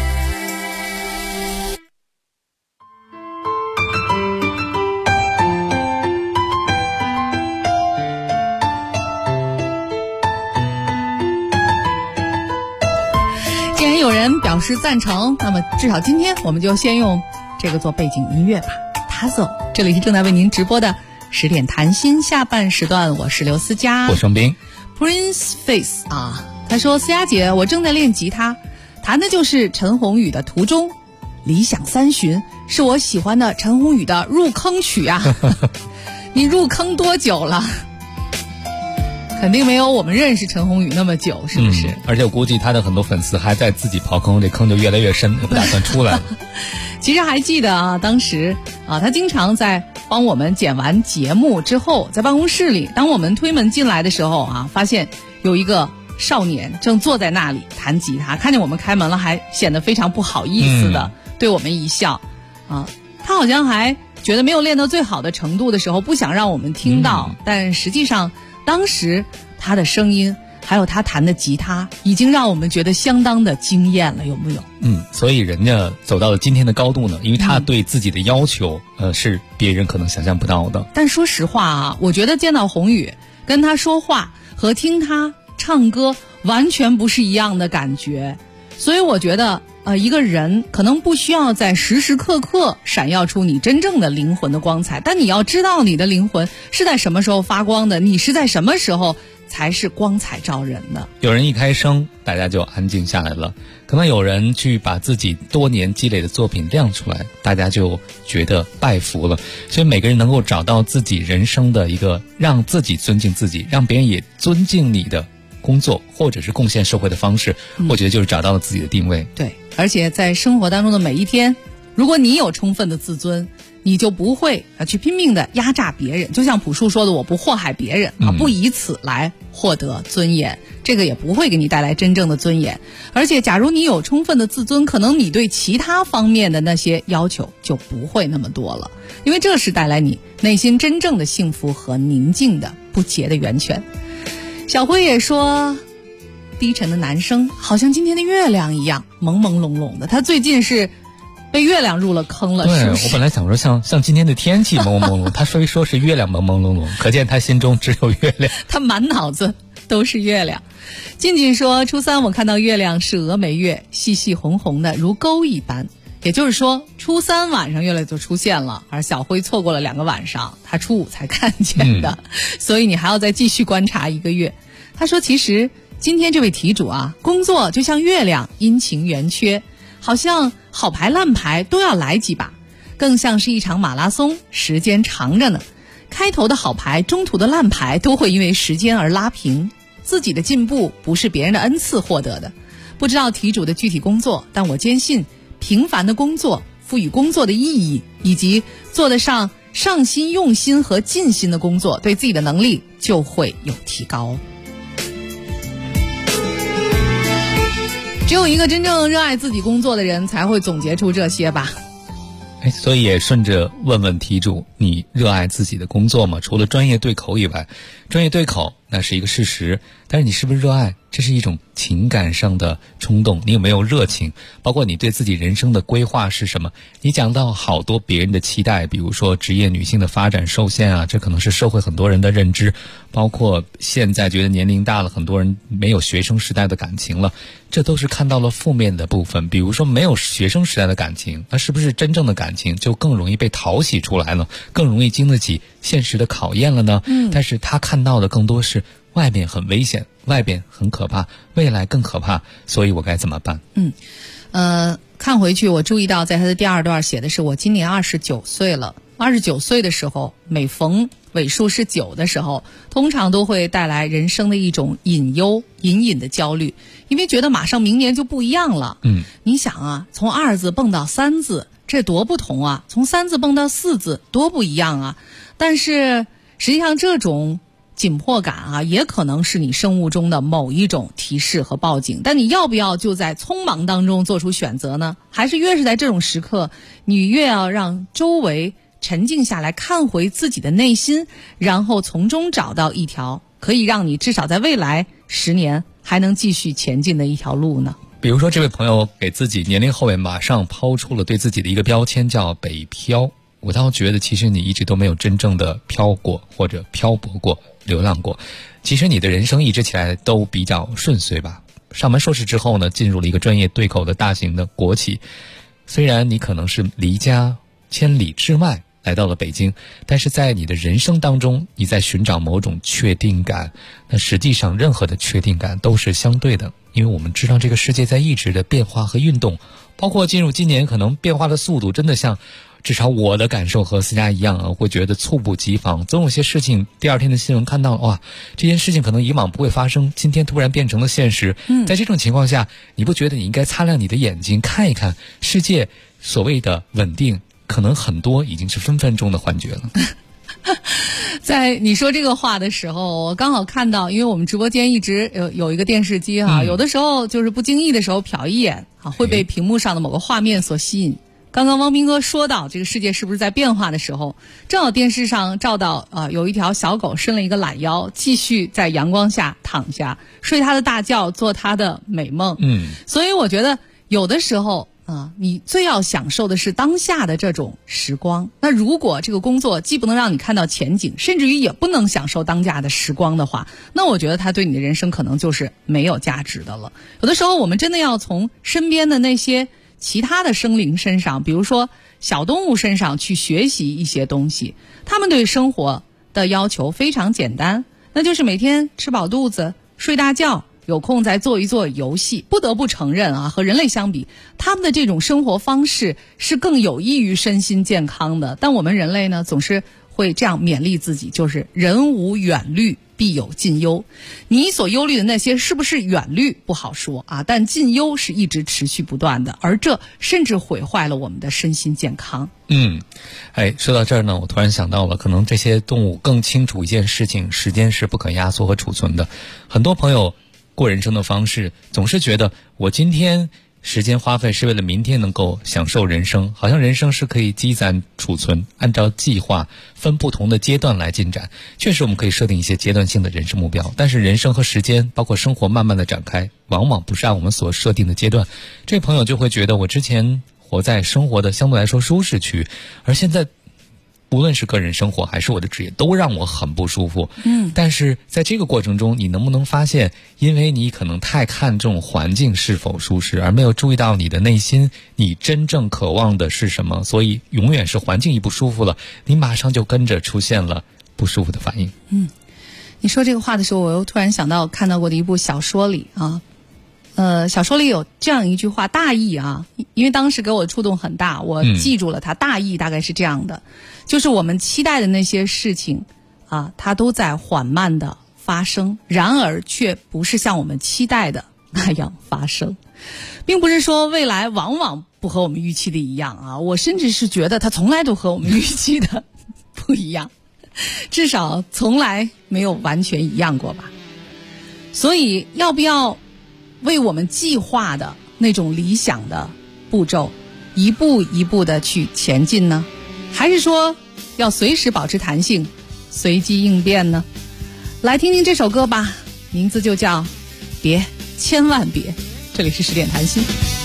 既然有人表示赞成，那么至少今天我们就先用这个做背景音乐吧。Tazo， 这里是正在为您直播的10点谈心下半时段，我是刘思佳， 我是冰 Prince Face 啊。他说：思佳姐，我正在练吉他，弹的就是陈鸿宇的《途中》，理想三旬是我喜欢的陈鸿宇的入坑曲啊。你入坑多久了？肯定没有我们认识陈鸿宇那么久，是不是？ 而且我估计他的很多粉丝还在自己刨坑，这坑就越来越深，不打算出来了。 其实还记得啊，当时啊，他经常在帮我们剪完节目之后，在办公室里，当我们推门进来的时候啊，发现有一个少年正坐在那里弹吉他，看见我们开门了，还显得非常不好意思的对我们一笑啊。他好像还觉得没有练到最好的程度的时候，不想让我们听到，但实际上当时他的声音还有他弹的吉他已经让我们觉得相当的惊艳了，有没有？ 所以人家走到了今天的高度呢，因为他对自己的要求是别人可能想象不到的。 但说实话啊，我觉得见到鸿宇跟他说话和听他唱歌完全不是一样的感觉，所以我觉得一个人可能不需要在时时刻刻闪耀出你真正的灵魂的光彩，但你要知道你的灵魂是在什么时候发光的，你是在什么时候才是光彩照人的。 有人一开声，大家就安静下来了，可能有人去把自己多年积累的作品亮出来，大家就觉得拜服了。所以每个人能够找到自己人生的一个让自己尊敬自己，让别人也尊敬你的工作或者是贡献社会的方式，我觉得就是找到了自己的定位。 对，而且在生活当中的每一天，如果你有充分的自尊，你就不会去拼命的压榨别人，就像朴树说的，我不祸害别人啊，不以此来获得尊严，这个也不会给你带来真正的尊严。而且假如你有充分的自尊，可能你对其他方面的那些要求就不会那么多了，因为这是带来你内心真正的幸福和宁静的不竭的源泉。小辉也说，低沉的男生好像今天的月亮一样朦朦胧胧的，他最近是被月亮入了坑了。 对， 是不是？ 我本来想说像今天的天气朦朦胧胧，他说是月亮朦朦胧胧，可见他心中只有月亮， 他满脑子都是月亮。静静说，初三我看到月亮是峨眉月，细细红红的如钩一般，也就是说初三晚上月亮就出现了，而小辉错过了2个晚上，他初5才看见的，所以你还要再继续观察1个月。他说，其实今天这位题主啊，工作就像月亮阴晴圆缺，好像好牌烂牌都要来几把，更像是一场马拉松，时间长着呢。开头的好牌，中途的烂牌都会因为时间而拉平。自己的进步不是别人的恩赐获得的。不知道题主的具体工作，但我坚信平凡的工作赋予工作的意义，以及做得上上心用心和尽心的工作，对自己的能力就会有提高。只有一个真正热爱自己工作的人才会总结出这些吧。 所以也顺着问问题主，你热爱自己的工作吗？除了专业对口以外，专业对口那是一个事实，但是你是不是热爱，这是一种情感上的冲动，你有没有热情，包括你对自己人生的规划是什么。你讲到好多别人的期待，比如说职业女性的发展受限啊，这可能是社会很多人的认知，包括现在觉得年龄大了，很多人没有学生时代的感情了，这都是看到了负面的部分。比如说没有学生时代的感情，那是不是真正的感情就更容易被淘洗出来了，更容易经得起现实的考验了呢？但是他看到的更多是外面很危险，外边很可怕，未来更可怕，所以我该怎么办？ 看回去我注意到在他的第2段写的是，我今年29岁了。29岁的时候，每逢尾数是9的时候，通常都会带来人生的一种隐忧，隐隐的焦虑，因为觉得马上明年就不一样了。你想啊，从2字蹦到3字，这多不同啊，从3字蹦到4字多不一样啊。但是实际上这种紧迫感啊，也可能是你生物钟的某一种提示和报警，但你要不要就在匆忙当中做出选择呢？还是越是在这种时刻，你越要让周围沉静下来，看回自己的内心，然后从中找到一条可以让你至少在未来10年还能继续前进的一条路呢？ 比如说，这位朋友给自己年龄后面马上抛出了对自己的一个标签，叫北漂。我倒觉得其实你一直都没有真正的漂过，或者漂泊过，流浪过。其实你的人生一直起来都比较顺遂吧。上完硕士之后呢，进入了一个专业对口的大型的国企。虽然你可能是离家千里之外来到了北京，但是在你的人生当中，你在寻找某种确定感。那实际上任何的确定感都是相对的，因为我们知道这个世界在一直的变化和运动，包括进入今年可能变化的速度真的像，至少我的感受和思佳一样啊，会觉得猝不及防。总有些事情第二天的新闻看到哇，这件事情可能以往不会发生，今天突然变成了现实。在这种情况下，你不觉得你应该擦亮你的眼睛，看一看世界所谓的稳定，可能很多已经是分分钟的幻觉了。 在你说这个话的时候，我刚好看到，因为我们直播间一直有一个电视机有的时候就是不经意的时候瞟一眼会被屏幕上的某个画面所吸引。刚刚汪斌哥说到这个世界是不是在变化的时候，正好电视上照到有一条小狗伸了一个懒腰，继续在阳光下躺下，睡它的大觉，做它的美梦。所以我觉得有的时候你最要享受的是当下的这种时光。那如果这个工作既不能让你看到前景，甚至于也不能享受当下的时光的话，那我觉得它对你的人生可能就是没有价值的了。有的时候我们真的要从身边的那些其他的生灵身上，比如说小动物身上去学习一些东西。他们对生活的要求非常简单，那就是每天吃饱肚子，睡大觉，有空再做一做游戏。不得不承认和人类相比，他们的这种生活方式是更有益于身心健康的。但我们人类呢，总是会这样勉励自己，就是人无远虑，必有近忧。你所忧虑的那些是不是远虑不好说但近忧是一直持续不断的，而这甚至毁坏了我们的身心健康。 说到这儿呢，我突然想到了，可能这些动物更清楚一件事情，时间是不可压缩和储存的。很多朋友过人生的方式总是觉得我今天时间花费是为了明天能够享受人生，好像人生是可以积攒储存，按照计划分不同的阶段来进展。确实我们可以设定一些阶段性的人生目标，但是人生和时间包括生活慢慢的展开，往往不是按我们所设定的阶段。这位朋友就会觉得我之前活在生活的相对来说舒适区，而现在无论是个人生活还是我的职业都让我很不舒服。但是在这个过程中，你能不能发现，因为你可能太看重环境是否舒适，而没有注意到你的内心，你真正渴望的是什么，所以永远是环境一不舒服了，你马上就跟着出现了不舒服的反应。 你说这个话的时候，我又突然想到看到过的一部小说里小说里有这样一句话，大意因为当时给我触动很大，我记住了它。大意大概是这样的，就是我们期待的那些事情它都在缓慢的发生，然而却不是像我们期待的那样发生。并不是说未来往往不和我们预期的一样我甚至是觉得它从来都和我们预期的不一样，至少从来没有完全一样过吧。所以要不要为我们计划的那种理想的步骤一步一步的去前进呢？还是说要随时保持弹性，随机应变呢？来听听这首歌吧，名字就叫别，千万别。这里是10点谈心。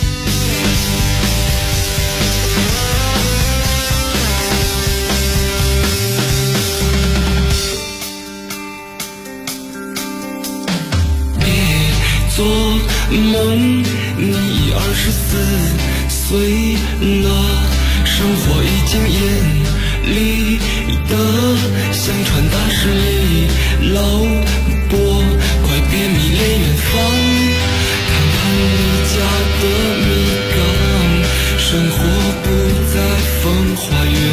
做梦，你24岁了，生活已经眼里的像传达室里老播，快别迷恋远方，看看你家的米缸，生活不再风花月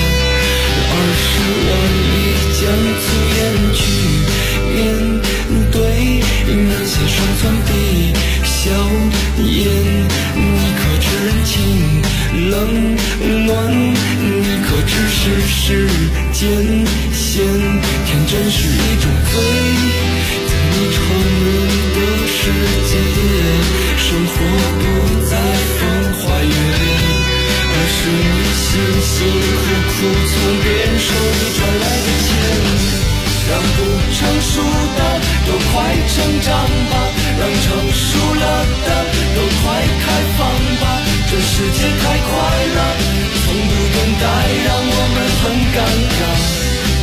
，20万里将粗言去面对那些生存的硝烟，你可知人情冷暖，你可知世间线，天真是一种罪，在你承认的世界，生活不再风花月，而是你心辛苦苦从别人手里赚来的钱。让不成熟的都快成长吧，让成熟了的都快开放吧。这世界太快了，从不等待，让我们很尴尬。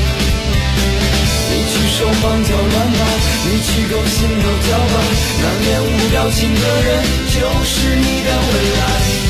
你去手忙脚乱吧，你去勾心斗角吧，那面无表情的人就是你的未来。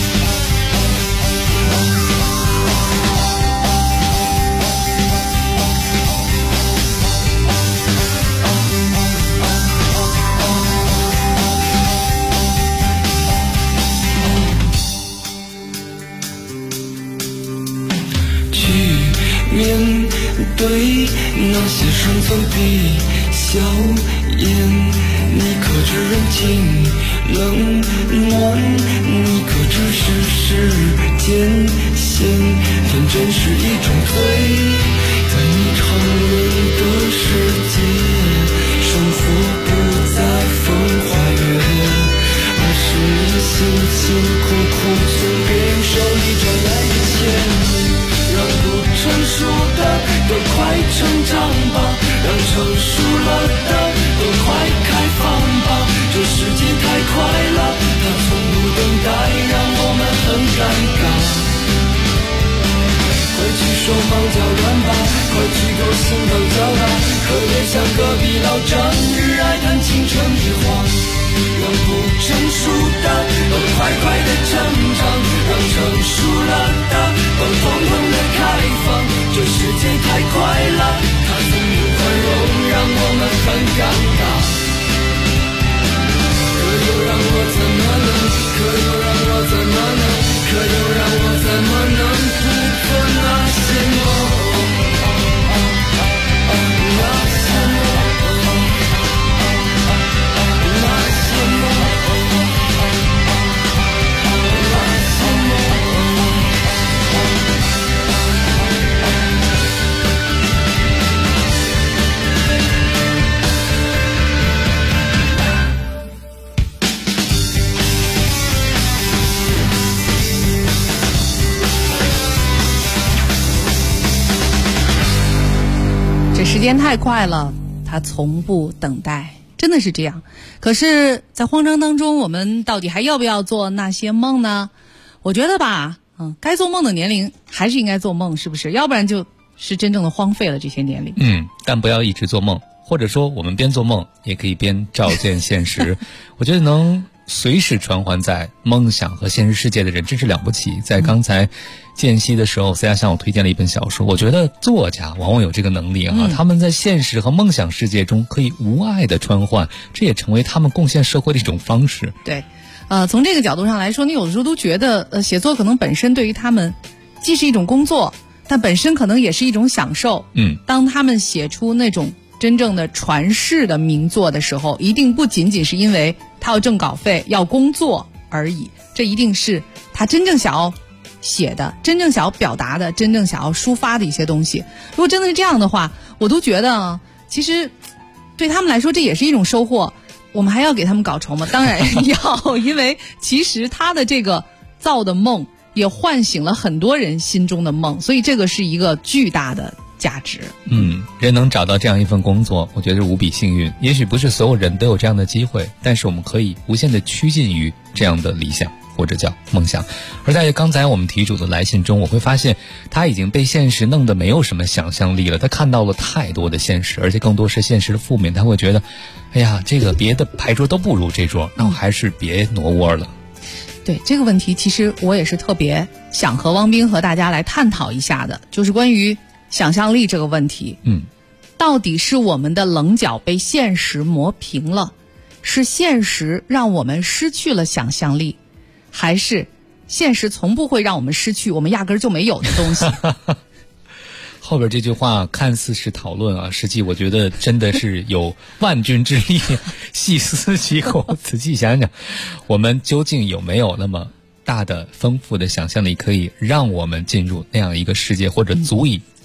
面对那些生存的硝烟，你可知人情冷暖，你可知世间险，天真是一种罪，在你常人的世界，生活不再风花月月，而是你辛辛苦苦从别人手里赚来的钱。让不成熟的都快成长吧，让成熟了的都快开放吧。这世界太快了，它从不等待，让我们很尴尬。快去手忙脚乱吧，快去勾心斗角吧，可别像隔壁老张日爱谈青春的话。让不成熟的都快快的成长，让成熟了的都统统的开放。这世界太快了，它从不宽容，让我们很尴尬。可又让我怎么能，可又让我怎么能，可又让我怎么能突破那些梦。 时间太快了，它从不等待，真的是这样。可是在慌张当中，我们到底还要不要做那些梦呢？我觉得吧，该做梦的年龄还是应该做梦，是不是？要不然就是真正的荒废了这些年龄。 但不要一直做梦，或者说我们边做梦也可以边照见现实。我觉得能随时传唤在梦想和现实世界的人真是了不起。在刚才间隙的时候，C 亚向我推荐了一本小说，我觉得作家往往有这个能力啊，他们在现实和梦想世界中可以无碍的穿换，这也成为他们贡献社会的一种方式。 对，从这个角度上来说，你有的时候都觉得写作可能本身对于他们既是一种工作，但本身可能也是一种享受。当他们写出那种真正的传世的名作的时候，一定不仅仅是因为他要挣稿费要工作而已，这一定是他真正想要写的，真正想要表达的，真正想要抒发的一些东西。如果真的是这样的话，我都觉得其实对他们来说这也是一种收获。我们还要给他们稿酬吗？当然要，因为其实他的这个造的梦也唤醒了很多人心中的梦，所以这个是一个巨大的价值。 人能找到这样一份工作，我觉得是无比幸运。也许不是所有人都有这样的机会，但是我们可以无限的趋近于这样的理想，或者叫梦想。而在刚才我们题主的来信中，我会发现他已经被现实弄得没有什么想象力了。他看到了太多的现实，而且更多是现实的负面。他会觉得，哎呀，这个别的牌桌都不如这桌，那我还是别挪窝了。 对这个问题，其实我也是特别想和汪斌和大家来探讨一下的，就是关于想象力这个问题。到底是我们的棱角被现实磨平了，是现实让我们失去了想象力，还是现实从不会让我们失去我们压根就没有的东西？ 后边这句话看似是讨论啊，实际我觉得真的是有万钧之力。细思极恐，仔细想想，我们究竟有没有那么大的丰富的想象力，可以让我们进入那样一个世界，或者足以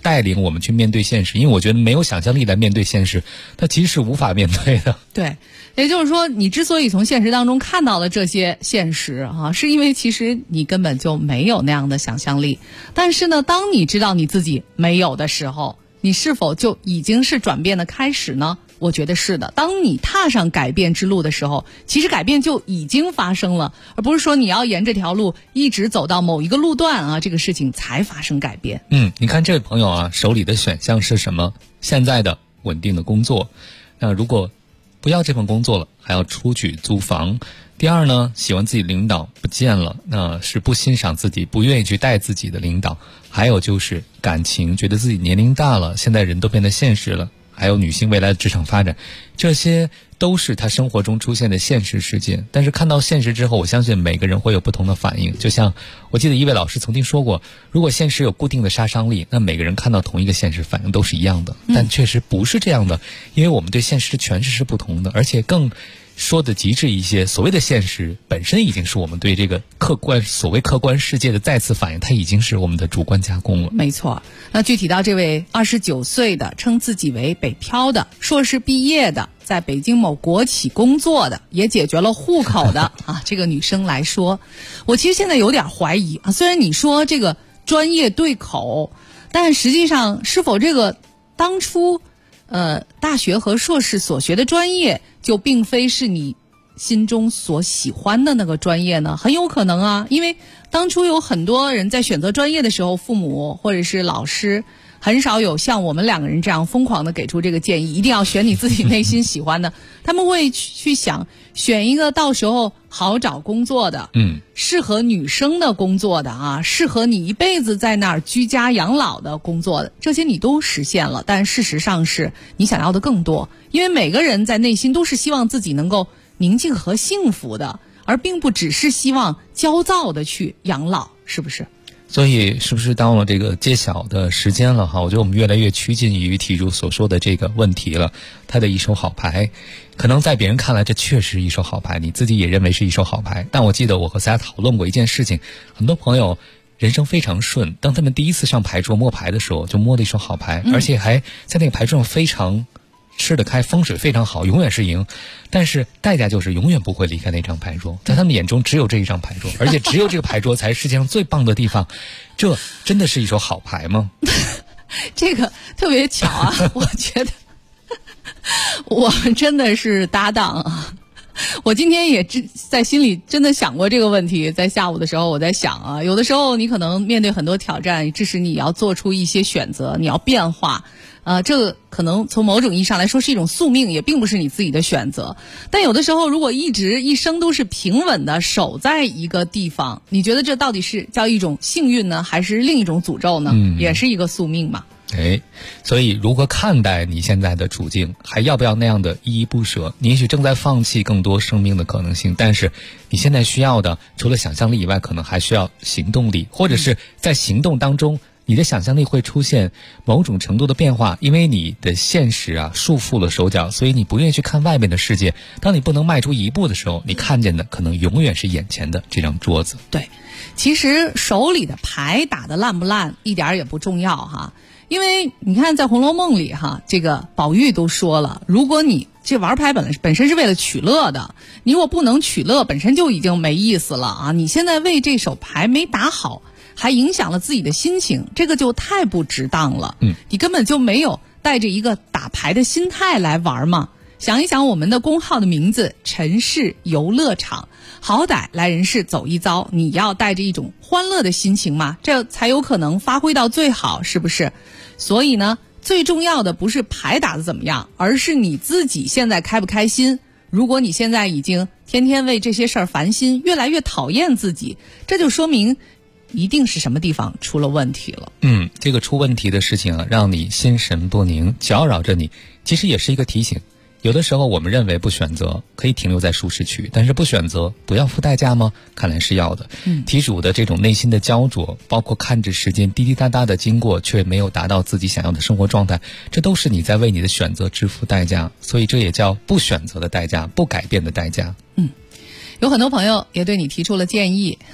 带领我们去面对现实，因为我觉得没有想象力来面对现实，它其实是无法面对的。 对，也就是说，你之所以从现实当中看到了这些现实是因为其实你根本就没有那样的想象力。但是呢，当你知道你自己没有的时候，你是否就已经是转变的开始呢？我觉得是的。当你踏上改变之路的时候，其实改变就已经发生了，而不是说你要沿这条路一直走到某一个路段这个事情才发生改变。 你看这位朋友手里的选项是什么？现在的稳定的工作。那如果不要这份工作了，还要出去租房。第二呢，喜欢自己领导不见了，那是不欣赏自己，不愿意去带自己的领导。还有就是感情，觉得自己年龄大了，现在人都变得现实了。还有女性未来的职场发展，这些都是他生活中出现的现实事件。但是看到现实之后，我相信每个人会有不同的反应。就像我记得一位老师曾经说过，如果现实有固定的杀伤力，那每个人看到同一个现实反应都是一样的。但确实不是这样的，因为我们对现实的诠释是不同的，而且更说的极致一些，所谓的现实本身已经是我们对这个所谓客观世界的再次反应，它已经是我们的主观加工了。 没错。那具体到这位29岁的称自己为北漂的硕士毕业的，在北京某国企工作的，也解决了户口的这个女生来说，我其实现在有点怀疑虽然你说这个专业对口，但实际上是否这个当初大学和硕士所学的专业就并非是你心中所喜欢的那个专业呢？很有可能因为当初有很多人在选择专业的时候，父母或者是老师很少有像我们两个人这样疯狂的给出这个建议，一定要选你自己内心喜欢的。他们会去想选一个到时候好找工作的，适合女生的工作的适合你一辈子在那儿居家养老的工作的，这些你都实现了，但事实上是你想要的更多。因为每个人在内心都是希望自己能够宁静和幸福的，而并不只是希望焦躁的去养老，是不是？ 所以是不是到了这个揭晓的时间了我觉得我们越来越趋近于题主所说的这个问题了。他的一手好牌，可能在别人看来这确实一手好牌，你自己也认为是一手好牌。但我记得我和大家讨论过一件事情，很多朋友人生非常顺，当他们第一次上牌桌摸牌的时候，就摸了一手好牌，而且还在那个牌桌上非常吃得开，风水非常好，永远是赢。但是代价就是永远不会离开那张牌桌，在他们眼中只有这一张牌桌，而且只有这个牌桌才是世界上最棒的地方。这真的是一手好牌吗？ 这个特别巧我觉得我们真的是搭档我今天也在心里真的想过这个问题，在下午的时候我在想有的时候你可能面对很多挑战，致使你要做出一些选择，你要变化这个可能从某种意义上来说是一种宿命，也并不是你自己的选择。但有的时候如果一生都是平稳的守在一个地方，你觉得这到底是叫一种幸运呢，还是另一种诅咒呢？也是一个宿命嘛。 所以如何看待你现在的处境，还要不要那样的依依不舍？你也许正在放弃更多生命的可能性，但是你现在需要的除了想象力以外，可能还需要行动力，或者是在行动当中你的想象力会出现某种程度的变化，因为你的现实束缚了手脚，所以你不愿意去看外面的世界。当你不能迈出一步的时候，你看见的可能永远是眼前的这张桌子。 对，其实手里的牌打得烂不烂一点也不重要因为你看在《红楼梦》里这个宝玉都说了，如果你这玩牌本身是为了取乐的，你如果不能取乐，本身就已经没意思了你现在为这手牌没打好还影响了自己的心情，这个就太不值当了。你根本就没有带着一个打牌的心态来玩嘛。想一想我们的公号的名字陈氏游乐场，好歹来人世走一遭，你要带着一种欢乐的心情嘛，这才有可能发挥到最好，是不是？所以呢，最重要的不是牌打得怎么样，而是你自己现在开不开心。如果你现在已经天天为这些事儿烦心，越来越讨厌自己，这就说明一定是什么地方出了问题了。 这个出问题的事情让你心神不宁，搅扰着你，其实也是一个提醒。有的时候我们认为不选择可以停留在舒适区，但是不选择不要付代价吗？看来是要的。题主的这种内心的焦灼，包括看着时间滴滴答答的经过却没有达到自己想要的生活状态，这都是你在为你的选择支付代价，所以这也叫不选择的代价，不改变的代价。 有很多朋友也对你提出了建议，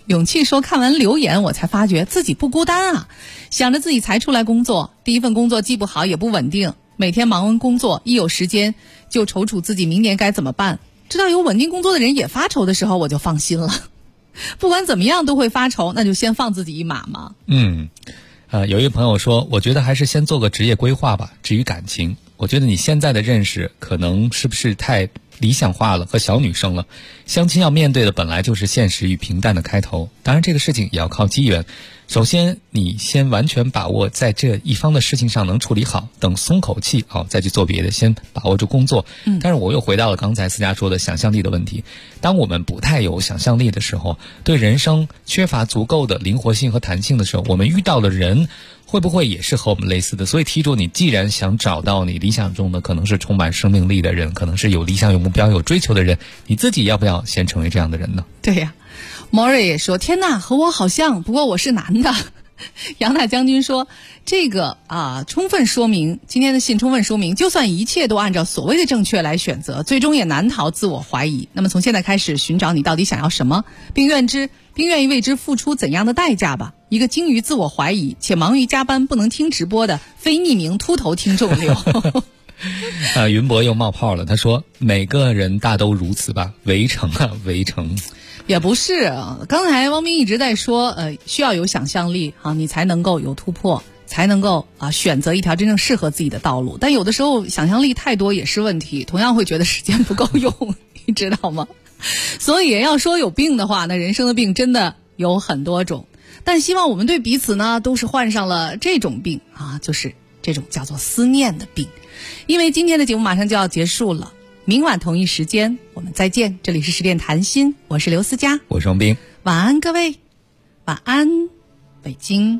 勇气说看完留言我才发觉自己不孤单啊，想着自己才出来工作，第一份工作既不好也不稳定，每天忙完工作一有时间就踌躇自己明年该怎么办，知道有稳定工作的人也发愁的时候我就放心了。不管怎么样都会发愁，那就先放自己一马嘛。 有一位朋友说，我觉得还是先做个职业规划吧。至于感情，我觉得你现在的认识可能是不是太理想化了，和小女生了。相亲要面对的本来就是现实与平淡的开头，当然这个事情也要靠机缘。首先你先完全把握在这一方的事情上能处理好，等松口气再去做别的，先把握住工作。但是我又回到了刚才思佳说的想象力的问题。当我们不太有想象力的时候，对人生缺乏足够的灵活性和弹性的时候，我们遇到的人会不会也是和我们类似的？所以提出，你既然想找到你理想中的可能是充满生命力的人，可能是有理想有目标有追求的人，你自己要不要先成为这样的人呢？ 对呀，莫瑞也说天哪，和我好像，不过我是男的。杨大将军说这个充分说明，今天的信充分说明，就算一切都按照所谓的正确来选择，最终也难逃自我怀疑。那么从现在开始寻找你到底想要什么，并愿意为之付出怎样的代价吧。一个精于自我怀疑且忙于加班不能听直播的非匿名秃头听众流。 云博又冒泡了，他说每个人大都如此吧，围城围城。 也不是，刚才汪斌一直在说需要有想象力你才能够有突破，才能够选择一条真正适合自己的道路。但有的时候想象力太多也是问题，同样会觉得时间不够用。你知道吗？所以要说有病的话，那人生的病真的有很多种，但希望我们对彼此呢都是患上了这种病就是这种叫做思念的病。因为今天的节目马上就要结束了，明晚同一时间我们再见。这里是十点谈心，我是刘思佳， 我是王斌。 晚安各位，晚安北京。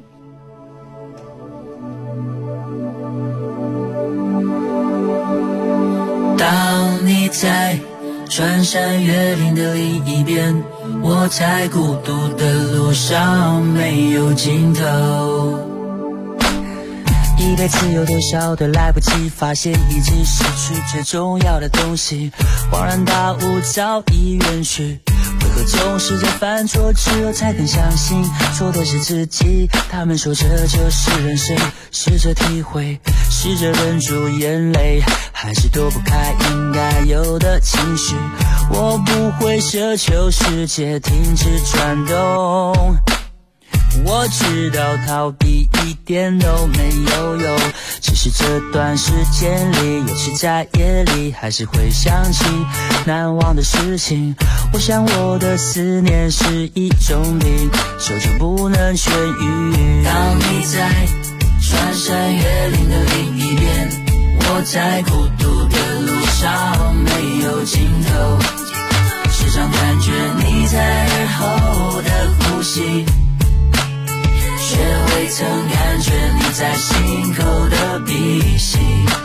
当你在穿山越岭的另一边，我在孤独的路上没有尽头。一辈子有多少的来不及发现，已经失去最重要的东西，恍然大悟早已远去。为何总是在犯错之后才肯相信错的是自己？他们说这就是人生，试着体会，试着忍住眼泪，还是躲不开应该有的情绪。我不会奢求世界停止转动，我知道逃避一点都没有用，只是这段时间里，尤其在夜里，还是会想起难忘的事情。我想我的思念是一种病，久久不能痊愈。当你在穿山越岭的另一边，我在孤独的路上没有尽头，时常感觉你在耳后的呼吸，却未曾感觉你在心口的鼻息。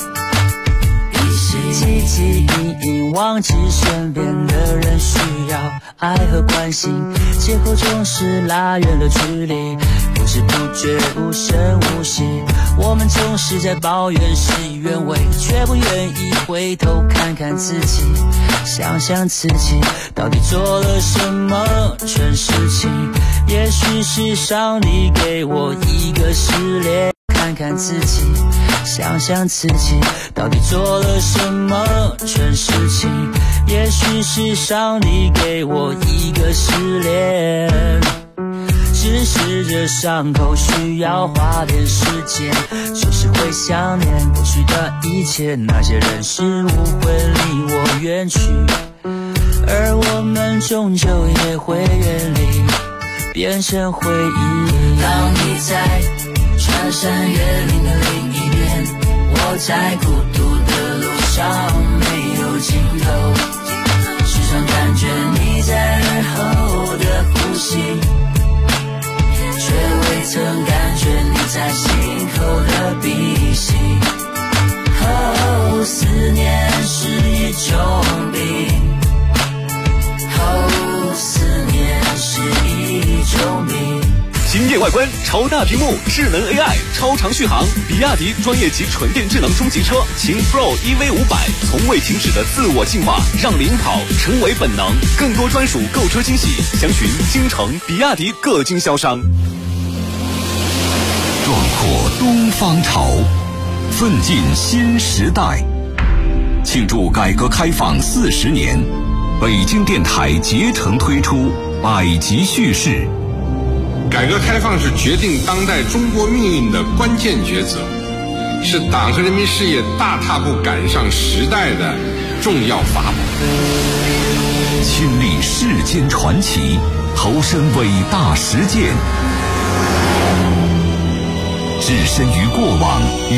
汲汲营营忘记身边的人需要爱和关心，借口总是拉远了距离，不知不觉无声无息。我们总是在抱怨事与愿违，却不愿意回头看看自己，想想自己到底做了什么蠢事情。也许是上帝给我一个试炼，看看自己，想想自己到底做了什么蠢事情。也许是上帝给我一个试炼，只是这伤口需要花点时间，就是会想念过去的一切，那些人事物会离我远去，而我们终究也会远离，变成回忆。当你在穿山越岭的另一边，我在孤独的路上没有尽头，时常感觉你在耳后的呼吸，却未曾感觉你在心口的鼻息。哦，思念是一种病，哦，思念是一种病。 今惊艳外观，超大屏幕，智能 AI， 超长续航，比亚迪专业级纯电智能中级车秦 Pro EV500，从未停止的自我进化，让领跑成为本能。更多专属购车惊喜，详询京城比亚迪各经销商。 壮阔东方潮，奋进新时代。庆祝改革开放40年，北京电台竭诚推出百集叙事。 改革开放是决定当代中国命运的关键抉择，是党和人民事业大踏步赶上时代的重要法宝。 亲历世间传奇，投身伟大实践，置身于过往。